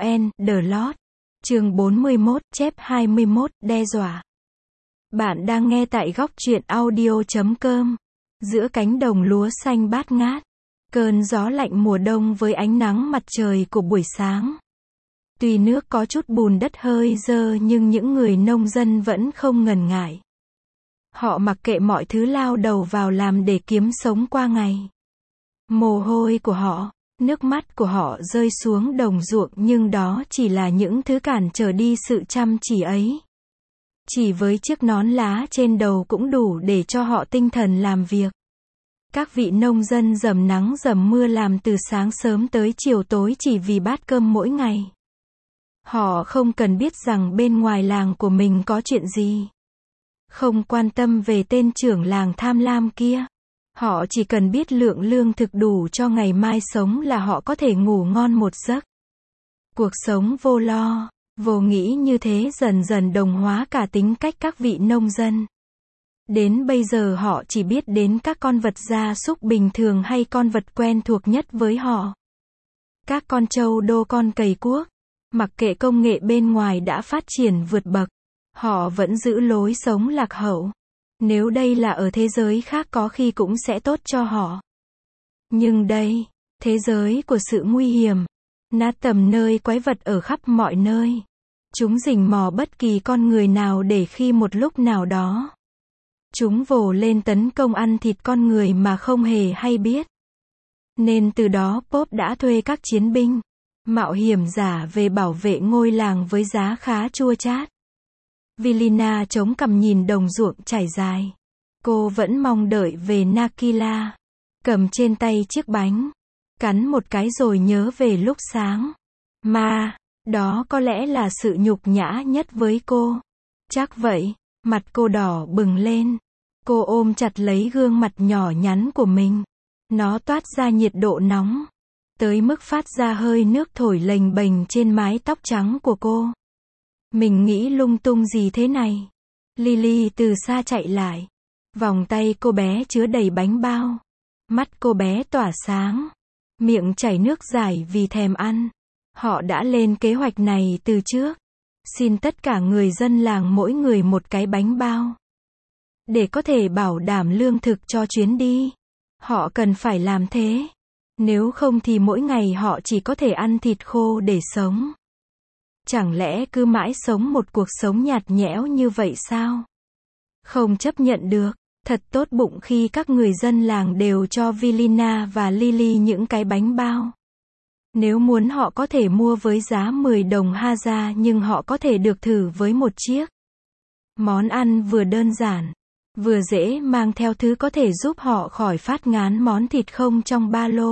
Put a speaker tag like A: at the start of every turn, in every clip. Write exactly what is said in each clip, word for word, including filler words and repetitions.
A: en, The Lot. Chương bốn mươi mốt, chép hai mươi mốt, đe dọa. Bạn đang nghe tại góc truyện audio chấm com. Giữa cánh đồng lúa xanh bát ngát, cơn gió lạnh mùa đông với ánh nắng mặt trời của buổi sáng. Tuy nước có chút bùn đất hơi dơ nhưng những người nông dân vẫn không ngần ngại. Họ mặc kệ mọi thứ lao đầu vào làm để kiếm sống qua ngày. Mồ hôi của họ, nước mắt của họ rơi xuống đồng ruộng nhưng đó chỉ là những thứ cản trở đi sự chăm chỉ ấy. Chỉ với chiếc nón lá trên đầu cũng đủ để cho họ tinh thần làm việc. Các vị nông dân dầm nắng dầm mưa làm từ sáng sớm tới chiều tối chỉ vì bát cơm mỗi ngày. Họ không cần biết rằng bên ngoài làng của mình có chuyện gì. Không quan tâm về tên trưởng làng tham lam kia. Họ chỉ cần biết lượng lương thực đủ cho ngày mai sống là họ có thể ngủ ngon một giấc. Cuộc sống vô lo, vô nghĩ như thế dần dần đồng hóa cả tính cách các vị nông dân. Đến bây giờ họ chỉ biết đến các con vật gia súc bình thường hay con vật quen thuộc nhất với họ. Các con trâu đô con cày cuốc. Mặc kệ công nghệ bên ngoài đã phát triển vượt bậc, họ vẫn giữ lối sống lạc hậu. Nếu đây là ở thế giới khác có khi cũng sẽ tốt cho họ. Nhưng đây, thế giới của sự nguy hiểm, nát tầm nơi quái vật ở khắp mọi nơi. Chúng rình mò bất kỳ con người nào để khi một lúc nào đó chúng vồ lên tấn công ăn thịt con người mà không hề hay biết. Nên từ đó Pop đã thuê các chiến binh, mạo hiểm giả về bảo vệ ngôi làng với giá khá chua chát. Vilina chống cằm nhìn đồng ruộng trải dài. Cô vẫn mong đợi về Nakila. Cầm trên tay chiếc bánh. Cắn một cái rồi nhớ về lúc sáng. Mà, đó có lẽ là sự nhục nhã nhất với cô. Chắc vậy, mặt cô đỏ bừng lên. Cô ôm chặt lấy gương mặt nhỏ nhắn của mình. Nó toát ra nhiệt độ nóng. Tới mức phát ra hơi nước thổi lềnh bềnh trên mái tóc trắng của cô. Mình nghĩ lung tung gì thế này? Lily từ xa chạy lại. Vòng tay cô bé chứa đầy bánh bao. Mắt cô bé tỏa sáng. Miệng chảy nước dãi vì thèm ăn. Họ đã lên kế hoạch này từ trước. Xin tất cả người dân làng mỗi người một cái bánh bao. Để có thể bảo đảm lương thực cho chuyến đi. Họ cần phải làm thế. Nếu không thì mỗi ngày họ chỉ có thể ăn thịt khô để sống. Chẳng lẽ cứ mãi sống một cuộc sống nhạt nhẽo như vậy sao? Không chấp nhận được. Thật tốt bụng khi các người dân làng đều cho Vilina và Lily những cái bánh bao. Nếu muốn họ có thể mua với giá mười đồng haja nhưng họ có thể được thử với một chiếc. Món ăn vừa đơn giản, vừa dễ mang theo thứ có thể giúp họ khỏi phát ngán món thịt không trong ba lô.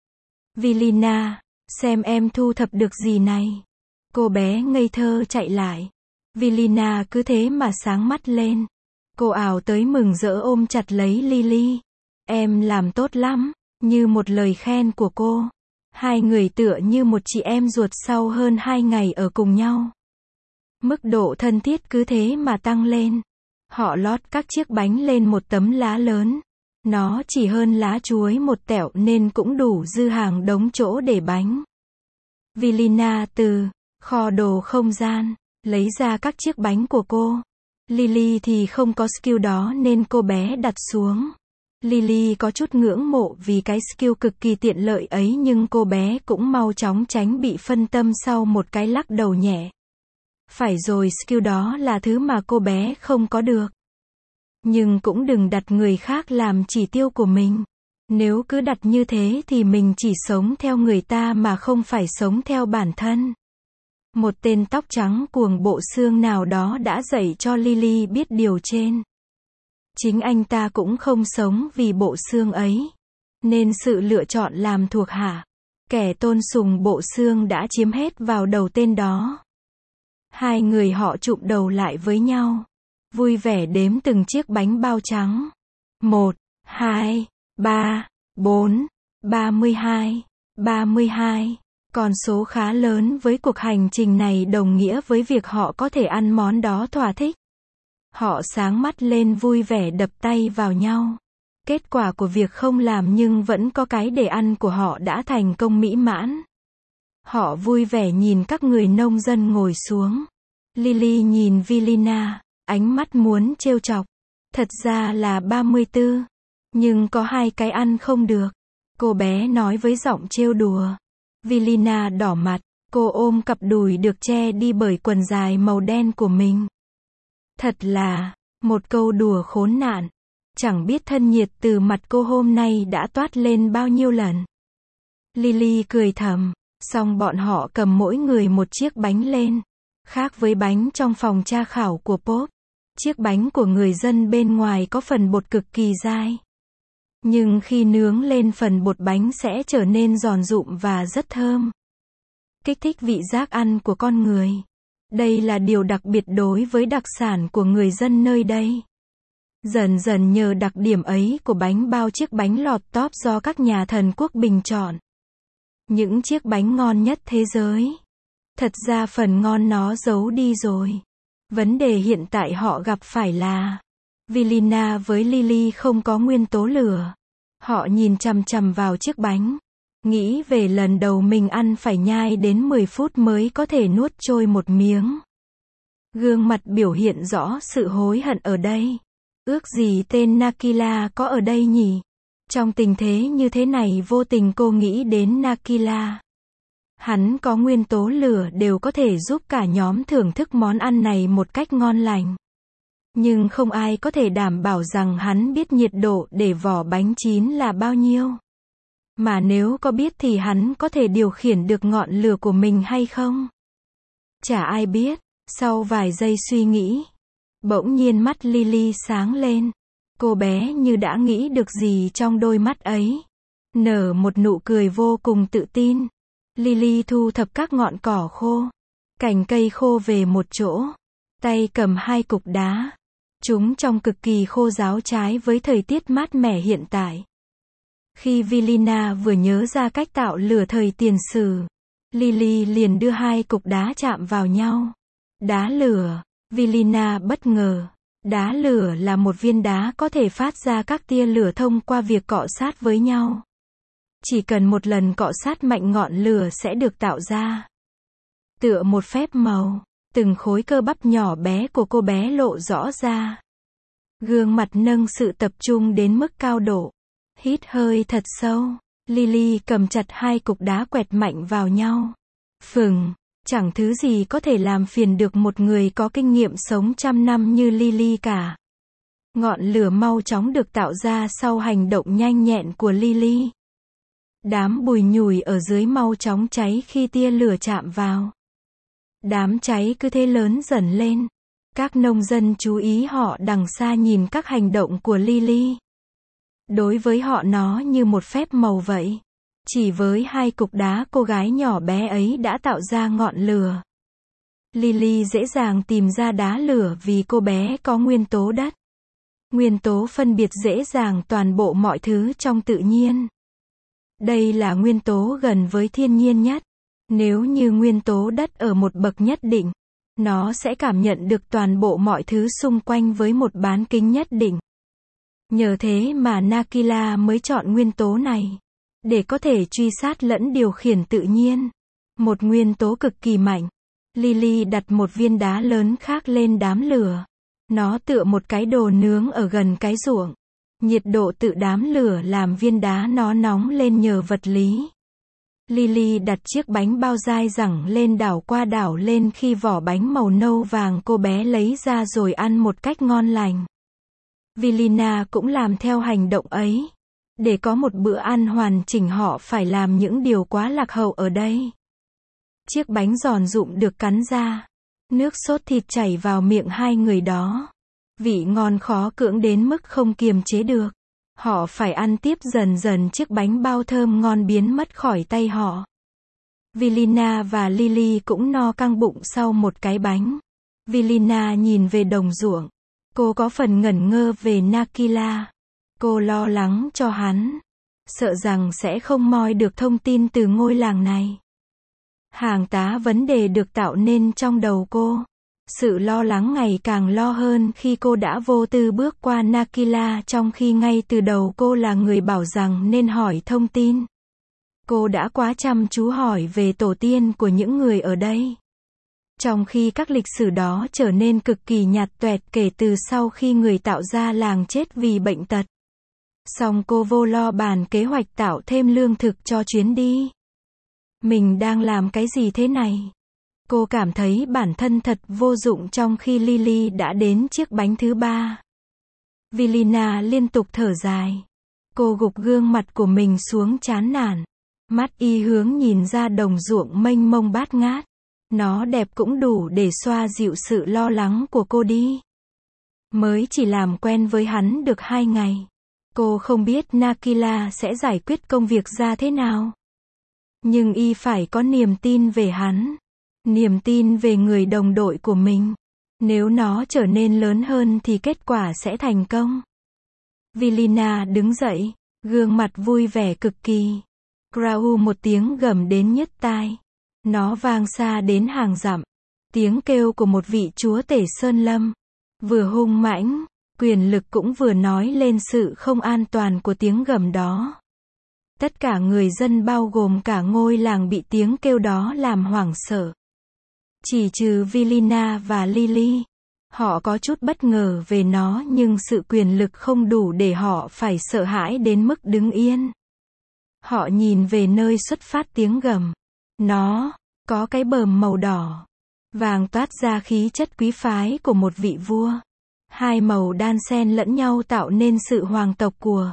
A: Vilina, xem em thu thập được gì này. Cô bé ngây thơ chạy lại. Vilina cứ thế mà sáng mắt lên. Cô ảo tới mừng rỡ ôm chặt lấy Lily. Em làm tốt lắm, như một lời khen của cô. Hai người tựa như một chị em ruột sau hơn hai ngày ở cùng nhau. Mức độ thân thiết cứ thế mà tăng lên. Họ lót các chiếc bánh lên một tấm lá lớn. Nó chỉ hơn lá chuối một tẹo nên cũng đủ dư hàng đống chỗ để bánh. Vilina từ kho đồ không gian lấy ra các chiếc bánh của cô. Lily thì không có skill đó nên cô bé đặt xuống. Lily có chút ngưỡng mộ vì cái skill cực kỳ tiện lợi ấy nhưng cô bé cũng mau chóng tránh bị phân tâm sau một cái lắc đầu nhẹ. Phải rồi, skill đó là thứ mà cô bé không có được. Nhưng cũng đừng đặt người khác làm chỉ tiêu của mình. Nếu cứ đặt như thế thì mình chỉ sống theo người ta mà không phải sống theo bản thân. Một tên tóc trắng cuồng bộ xương nào đó đã dạy cho Lily biết điều trên. Chính anh ta cũng không sống vì bộ xương ấy. Nên sự lựa chọn làm thuộc hạ, kẻ tôn sùng bộ xương đã chiếm hết vào đầu tên đó. Hai người họ chụm đầu lại với nhau. Vui vẻ đếm từng chiếc bánh bao trắng. Một, hai, ba, bốn, ba mươi hai, ba mươi hai. Con số khá lớn với cuộc hành trình này đồng nghĩa với việc họ có thể ăn món đó thỏa thích. Họ sáng mắt lên vui vẻ đập tay vào nhau. Kết quả của việc không làm nhưng vẫn có cái để ăn của họ đã thành công mỹ mãn. Họ vui vẻ nhìn các người nông dân ngồi xuống. Lily nhìn Vilina, ánh mắt muốn trêu chọc. Thật ra là ba mươi tư. Nhưng có hai cái ăn không được. Cô bé nói với giọng trêu đùa. Vilina đỏ mặt. Cô ôm cặp đùi được che đi bởi quần dài màu đen của mình. Thật là, một câu đùa khốn nạn. Chẳng biết thân nhiệt từ mặt cô hôm nay đã toát lên bao nhiêu lần. Lily cười thầm. Xong bọn họ cầm mỗi người một chiếc bánh lên. Khác với bánh trong phòng tra khảo của Pop, chiếc bánh của người dân bên ngoài có phần bột cực kỳ dai. Nhưng khi nướng lên phần bột bánh sẽ trở nên giòn rụm và rất thơm. Kích thích vị giác ăn của con người. Đây là điều đặc biệt đối với đặc sản của người dân nơi đây. Dần dần nhờ đặc điểm ấy của bánh bao chiếc bánh lọt top do các nhà thần quốc bình chọn. Những chiếc bánh ngon nhất thế giới. Thật ra phần ngon nó giấu đi rồi. Vấn đề hiện tại họ gặp phải là Vilina với Lily không có nguyên tố lửa. Họ nhìn chằm chằm vào chiếc bánh. Nghĩ về lần đầu mình ăn phải nhai đến mười phút mới có thể nuốt trôi một miếng. Gương mặt biểu hiện rõ sự hối hận ở đây. Ước gì tên Nakila có ở đây nhỉ? Trong tình thế như thế này vô tình cô nghĩ đến Nakila. Hắn có nguyên tố lửa đều có thể giúp cả nhóm thưởng thức món ăn này một cách ngon lành. Nhưng không ai có thể đảm bảo rằng hắn biết nhiệt độ để vỏ bánh chín là bao nhiêu. Mà nếu có biết thì hắn có thể điều khiển được ngọn lửa của mình hay không? Chả ai biết. Sau vài giây suy nghĩ, bỗng nhiên mắt Lily sáng lên. Cô bé như đã nghĩ được gì trong đôi mắt ấy. Nở một nụ cười vô cùng tự tin. Lily thu thập các ngọn cỏ khô, cành cây khô về một chỗ. Tay cầm hai cục đá. Chúng trông cực kỳ khô ráo trái với thời tiết mát mẻ hiện tại. Khi Vilina vừa nhớ ra cách tạo lửa thời tiền sử, Lily liền đưa hai cục đá chạm vào nhau. Đá lửa. Vilina bất ngờ. Đá lửa là một viên đá có thể phát ra các tia lửa thông qua việc cọ sát với nhau. Chỉ cần một lần cọ sát mạnh ngọn lửa sẽ được tạo ra. Tựa một phép màu, từng khối cơ bắp nhỏ bé của cô bé lộ rõ ra. Gương mặt nâng sự tập trung đến mức cao độ. Hít hơi thật sâu. Lily cầm chặt hai cục đá quẹt mạnh vào nhau. Phừng, chẳng thứ gì có thể làm phiền được một người có kinh nghiệm sống trăm năm như Lily cả. Ngọn lửa mau chóng được tạo ra sau hành động nhanh nhẹn của Lily. Đám bùi nhùi ở dưới mau chóng cháy khi tia lửa chạm vào. Đám cháy cứ thế lớn dần lên. Các nông dân chú ý họ đằng xa nhìn các hành động của Lily. Đối với họ nó như một phép màu vậy. Chỉ với hai cục đá cô gái nhỏ bé ấy đã tạo ra ngọn lửa. Lily dễ dàng tìm ra đá lửa vì cô bé có nguyên tố đất. Nguyên tố phân biệt dễ dàng toàn bộ mọi thứ trong tự nhiên. Đây là nguyên tố gần với thiên nhiên nhất. Nếu như nguyên tố đất ở một bậc nhất định, nó sẽ cảm nhận được toàn bộ mọi thứ xung quanh với một bán kính nhất định. Nhờ thế mà Nakila mới chọn nguyên tố này. Để có thể truy sát lẫn điều khiển tự nhiên. Một nguyên tố cực kỳ mạnh. Lily đặt một viên đá lớn khác lên đám lửa. Nó tựa một cái đồ nướng ở gần cái ruộng. Nhiệt độ tự đám lửa làm viên đá nó nóng lên nhờ vật lý. Lily đặt chiếc bánh bao dai dẳng lên đảo qua đảo lên khi vỏ bánh màu nâu vàng cô bé lấy ra rồi ăn một cách ngon lành. Vilina cũng làm theo hành động ấy. Để có một bữa ăn hoàn chỉnh họ phải làm những điều quá lạc hậu ở đây. Chiếc bánh giòn rụm được cắn ra. Nước sốt thịt chảy vào miệng hai người đó. Vị ngon khó cưỡng đến mức không kiềm chế được. Họ phải ăn tiếp dần dần chiếc bánh bao thơm ngon biến mất khỏi tay họ. Vilina và Lily cũng no căng bụng sau một cái bánh. Vilina nhìn về đồng ruộng. Cô có phần ngẩn ngơ về Nakila. Cô lo lắng cho hắn. Sợ rằng sẽ không moi được thông tin từ ngôi làng này. Hàng tá vấn đề được tạo nên trong đầu cô. Sự lo lắng ngày càng lo hơn khi cô đã vô tư bước qua Nakila trong khi ngay từ đầu cô là người bảo rằng nên hỏi thông tin. Cô đã quá chăm chú hỏi về tổ tiên của những người ở đây. Trong khi các lịch sử đó trở nên cực kỳ nhạt toẹt kể từ sau khi người tạo ra làng chết vì bệnh tật. Song cô vô lo bàn kế hoạch tạo thêm lương thực cho chuyến đi. Mình đang làm cái gì thế này? Cô cảm thấy bản thân thật vô dụng trong khi Lily đã đến chiếc bánh thứ ba. Vilina liên tục thở dài. Cô gục gương mặt của mình xuống chán nản. Mắt y hướng nhìn ra đồng ruộng mênh mông bát ngát. Nó đẹp cũng đủ để xoa dịu sự lo lắng của cô đi. Mới chỉ làm quen với hắn được hai ngày. Cô không biết Nakila sẽ giải quyết công việc ra thế nào. Nhưng y phải có niềm tin về hắn. Niềm tin về người đồng đội của mình. Nếu nó trở nên lớn hơn thì kết quả sẽ thành công. Vilina đứng dậy, gương mặt vui vẻ cực kỳ. Grau một tiếng gầm đến nhức tai. Nó vang xa đến hàng dặm. Tiếng kêu của một vị chúa tể sơn lâm. Vừa hung mãnh, quyền lực cũng vừa nói lên sự không an toàn của tiếng gầm đó. Tất cả người dân bao gồm cả ngôi làng bị tiếng kêu đó làm hoảng sợ. Chỉ trừ Vilina và Lily. Họ có chút bất ngờ về nó nhưng sự quyền lực không đủ để họ phải sợ hãi đến mức đứng yên. Họ nhìn về nơi xuất phát tiếng gầm. Nó có cái bờm màu đỏ, vàng toát ra khí chất quý phái của một vị vua. Hai màu đan xen lẫn nhau tạo nên sự hoàng tộc của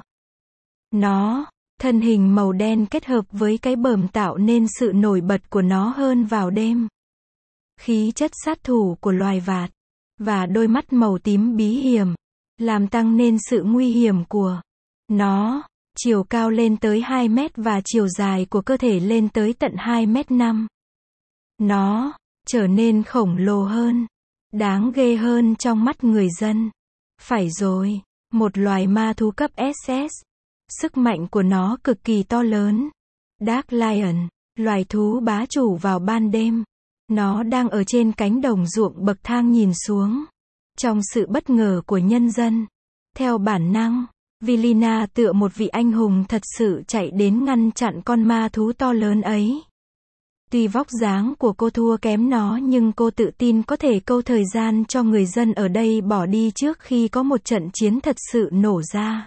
A: nó. Thân hình màu đen kết hợp với cái bờm tạo nên sự nổi bật của nó hơn vào đêm. Khí chất sát thủ của loài vạt và đôi mắt màu tím bí hiểm làm tăng nên sự nguy hiểm của nó. Chiều cao lên tới hai mét và chiều dài của cơ thể lên tới tận hai mét năm. Nó trở nên khổng lồ hơn, đáng ghê hơn trong mắt người dân. Phải rồi, một loài ma thú cấp ét ét. Sức mạnh của nó cực kỳ to lớn. Dark Lion, loài thú bá chủ vào ban đêm. Nó đang ở trên cánh đồng ruộng bậc thang nhìn xuống. Trong sự bất ngờ của nhân dân. Theo bản năng, Vilina tựa một vị anh hùng thật sự chạy đến ngăn chặn con ma thú to lớn ấy. Tuy vóc dáng của cô thua kém nó nhưng cô tự tin có thể câu thời gian cho người dân ở đây bỏ đi trước khi có một trận chiến thật sự nổ ra.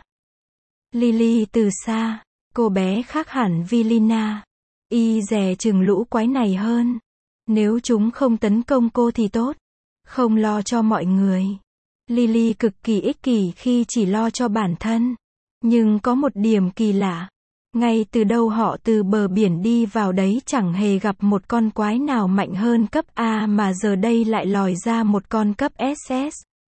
A: Lily từ xa, cô bé khác hẳn Vilina. Y dè chừng lũ quái này hơn. Nếu chúng không tấn công cô thì tốt. Không lo cho mọi người. Lily cực kỳ ích kỷ khi chỉ lo cho bản thân. Nhưng có một điểm kỳ lạ. Ngay từ đâu họ từ bờ biển đi vào đấy chẳng hề gặp một con quái nào mạnh hơn cấp A mà giờ đây lại lòi ra một con cấp ét ét.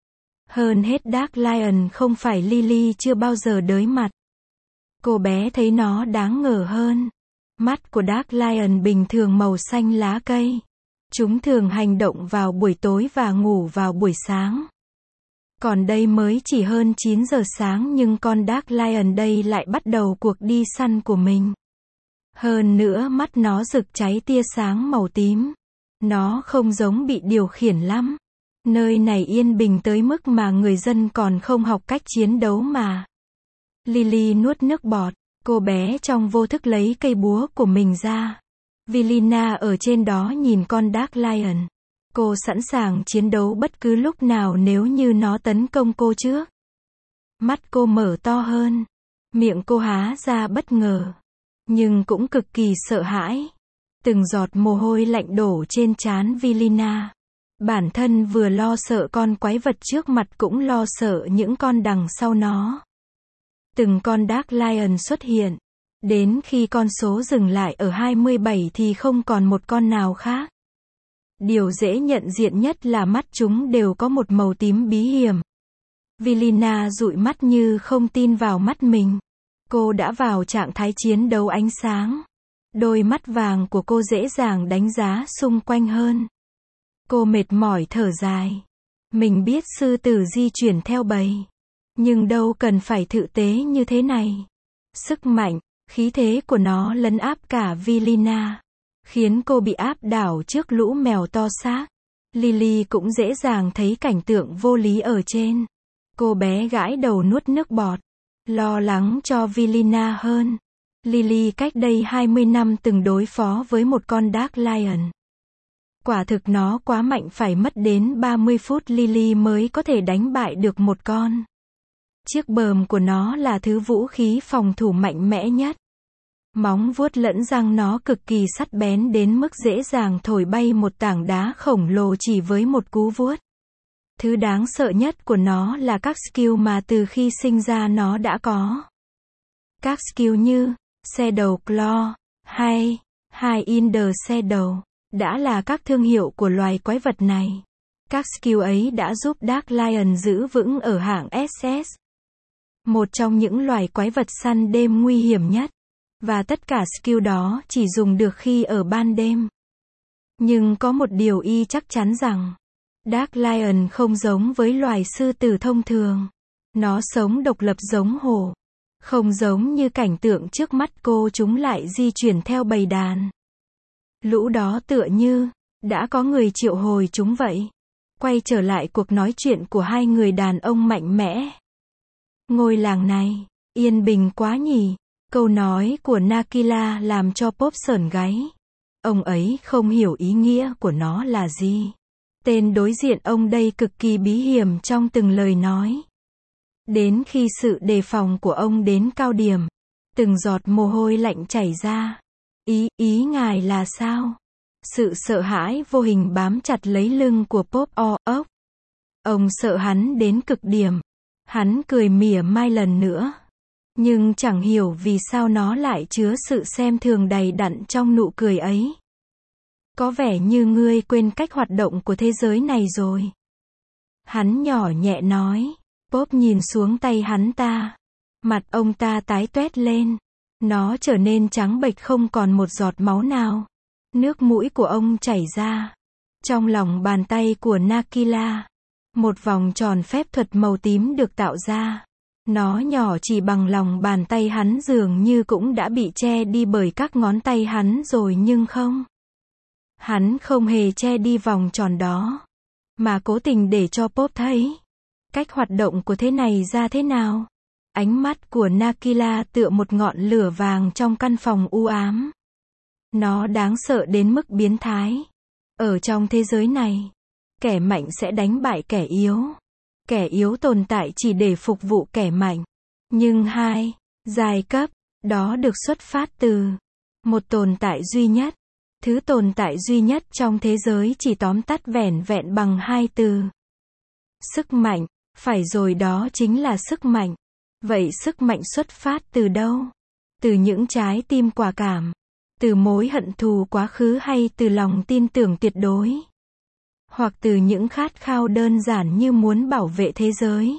A: Hơn hết Dark Lion không phải Lily chưa bao giờ đối mặt. Cô bé thấy nó đáng ngờ hơn. Mắt của Dark Lion bình thường màu xanh lá cây. Chúng thường hành động vào buổi tối và ngủ vào buổi sáng. Còn đây mới chỉ hơn chín giờ sáng nhưng con Dark Lion đây lại bắt đầu cuộc đi săn của mình. Hơn nữa mắt nó rực cháy tia sáng màu tím. Nó không giống bị điều khiển lắm. Nơi này yên bình tới mức mà người dân còn không học cách chiến đấu mà. Lily nuốt nước bọt. Cô bé trong vô thức lấy cây búa của mình ra. Vilina ở trên đó nhìn con Dark Lion. Cô sẵn sàng chiến đấu bất cứ lúc nào nếu như nó tấn công cô trước. Mắt cô mở to hơn. Miệng cô há ra bất ngờ. Nhưng cũng cực kỳ sợ hãi. Từng giọt mồ hôi lạnh đổ trên trán Vilina. Bản thân vừa lo sợ con quái vật trước mặt cũng lo sợ những con đằng sau nó. Từng con Dark Lion xuất hiện. Đến khi con số dừng lại ở hai mươi bảy thì không còn một con nào khác. Điều dễ nhận diện nhất là mắt chúng đều có một màu tím bí hiểm. Vilina dụi mắt như không tin vào mắt mình. Cô đã vào trạng thái chiến đấu ánh sáng. Đôi mắt vàng của cô dễ dàng đánh giá xung quanh hơn. Cô mệt mỏi thở dài. Mình biết sư tử di chuyển theo bầy. Nhưng đâu cần phải thực tế như thế này. Sức mạnh, khí thế của nó lấn áp cả Vilina. Khiến cô bị áp đảo trước lũ mèo to xác. Lily cũng dễ dàng thấy cảnh tượng vô lý ở trên. Cô bé gãi đầu nuốt nước bọt. Lo lắng cho Vilina hơn. Lily cách đây hai mươi năm từng đối phó với một con Dark Lion. Quả thực nó quá mạnh, phải mất đến ba mươi phút Lily mới có thể đánh bại được một con. Chiếc bờm của nó là thứ vũ khí phòng thủ mạnh mẽ nhất. Móng vuốt lẫn răng nó cực kỳ sắc bén đến mức dễ dàng thổi bay một tảng đá khổng lồ chỉ với một cú vuốt. Thứ đáng sợ nhất của nó là các skill mà từ khi sinh ra nó đã có. Các skill như Shadow Claw hay Hide in the Shadow đã là các thương hiệu của loài quái vật này. Các skill ấy đã giúp Dark Lion giữ vững ở hạng ét ét. Một trong những loài quái vật săn đêm nguy hiểm nhất. Và tất cả skill đó chỉ dùng được khi ở ban đêm. Nhưng có một điều y chắc chắn rằng, Dark Lion không giống với loài sư tử thông thường. Nó sống độc lập giống hổ. Không giống như cảnh tượng trước mắt cô, chúng lại di chuyển theo bầy đàn. Lũ đó tựa như đã có người triệu hồi chúng vậy. Quay trở lại cuộc nói chuyện của hai người đàn ông mạnh mẽ. Ngôi làng này yên bình quá nhỉ. Câu nói của Nakila làm cho Pop sởn gáy. Ông ấy không hiểu ý nghĩa của nó là gì. Tên đối diện ông đây cực kỳ bí hiểm trong từng lời nói. Đến khi sự đề phòng của ông đến cao điểm, từng giọt mồ hôi lạnh chảy ra. Ý, ý ngài là sao? Sự sợ hãi vô hình bám chặt lấy lưng của Pop o ốc. Ông sợ hắn đến cực điểm. Hắn cười mỉa mai lần nữa. Nhưng chẳng hiểu vì sao nó lại chứa sự xem thường đầy đặn trong nụ cười ấy. Có vẻ như ngươi quên cách hoạt động của thế giới này rồi. Hắn nhỏ nhẹ nói. Pop nhìn xuống tay hắn ta. Mặt ông ta tái toét lên. Nó trở nên trắng bệch không còn một giọt máu nào. Nước mũi của ông chảy ra. Trong lòng bàn tay của Nakila, một vòng tròn phép thuật màu tím được tạo ra. Nó nhỏ chỉ bằng lòng bàn tay hắn, dường như cũng đã bị che đi bởi các ngón tay hắn rồi, nhưng không. Hắn không hề che đi vòng tròn đó, mà cố tình để cho Pop thấy cách hoạt động của thế này ra thế nào. Ánh mắt của Nakila tựa một ngọn lửa vàng trong căn phòng u ám. Nó đáng sợ đến mức biến thái. Ở trong thế giới này, kẻ mạnh sẽ đánh bại kẻ yếu. Kẻ yếu tồn tại chỉ để phục vụ kẻ mạnh. Nhưng hai giai cấp đó được xuất phát từ một tồn tại duy nhất. Thứ tồn tại duy nhất trong thế giới chỉ tóm tắt vẻn vẹn bằng hai từ. Sức mạnh. Phải rồi, đó chính là sức mạnh. Vậy sức mạnh xuất phát từ đâu? Từ những trái tim quả cảm? Từ mối hận thù quá khứ, hay từ lòng tin tưởng tuyệt đối? Hoặc từ những khát khao đơn giản như muốn bảo vệ thế giới?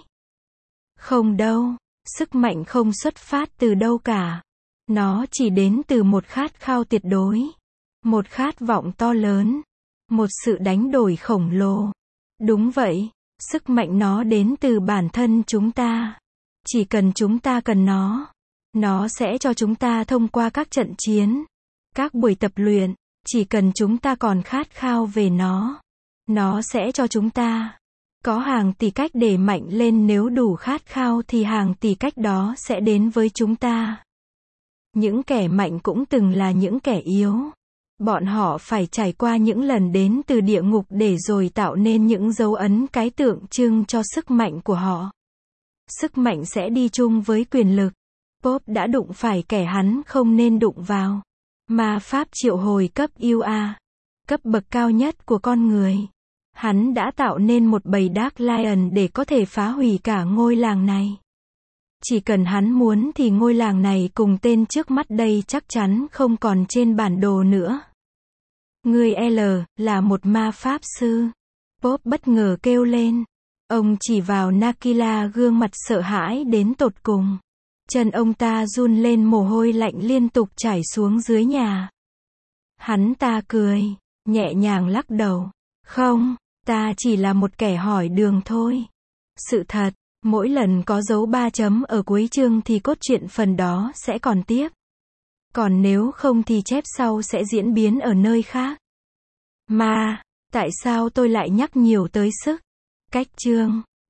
A: Không đâu. Sức mạnh không xuất phát từ đâu cả. Nó chỉ đến từ một khát khao tuyệt đối. Một khát vọng to lớn. Một sự đánh đổi khổng lồ. Đúng vậy. Sức mạnh nó đến từ bản thân chúng ta. Chỉ cần chúng ta cần nó, nó sẽ cho chúng ta thông qua các trận chiến, các buổi tập luyện. Chỉ cần chúng ta còn khát khao về nó, nó sẽ cho chúng ta. Có hàng tỷ cách để mạnh lên, nếu đủ khát khao thì hàng tỷ cách đó sẽ đến với chúng ta. Những kẻ mạnh cũng từng là những kẻ yếu. Bọn họ phải trải qua những lần đến từ địa ngục để rồi tạo nên những dấu ấn, cái tượng trưng cho sức mạnh của họ. Sức mạnh sẽ đi chung với quyền lực. Pop đã đụng phải kẻ hắn không nên đụng vào. Ma pháp triệu hồi cấp u a, cấp bậc cao nhất của con người. Hắn đã tạo nên một bầy Dark Lion để có thể phá hủy cả ngôi làng này. Chỉ cần hắn muốn thì ngôi làng này cùng tên trước mắt đây chắc chắn không còn trên bản đồ nữa. Ngươi L là một ma pháp sư. Pop bất ngờ kêu lên. Ông chỉ vào Nakila, gương mặt sợ hãi đến tột cùng. Chân ông ta run lên, mồ hôi lạnh liên tục chảy xuống dưới nhà. Hắn ta cười, nhẹ nhàng lắc đầu. Không, ta chỉ là một kẻ hỏi đường thôi. Sự thật, mỗi lần có dấu ba chấm ở cuối chương thì cốt truyện phần đó sẽ còn tiếp. Còn nếu không thì chép sau sẽ diễn biến ở nơi khác. Mà, tại sao tôi lại nhắc nhiều tới sức cách chương?